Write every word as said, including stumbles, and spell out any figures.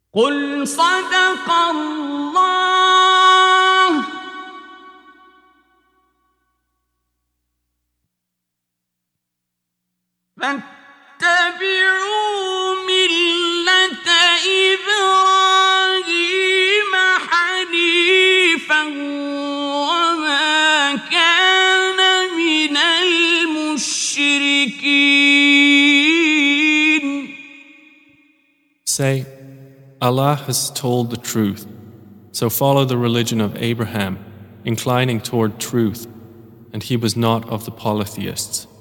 قل صدق الله فاتبعوا ملة إبراهيم حنيفا وما كان من المشركين. Say, Allah has told the truth, so follow the religion of Abraham, inclining toward truth, and he was not of the polytheists.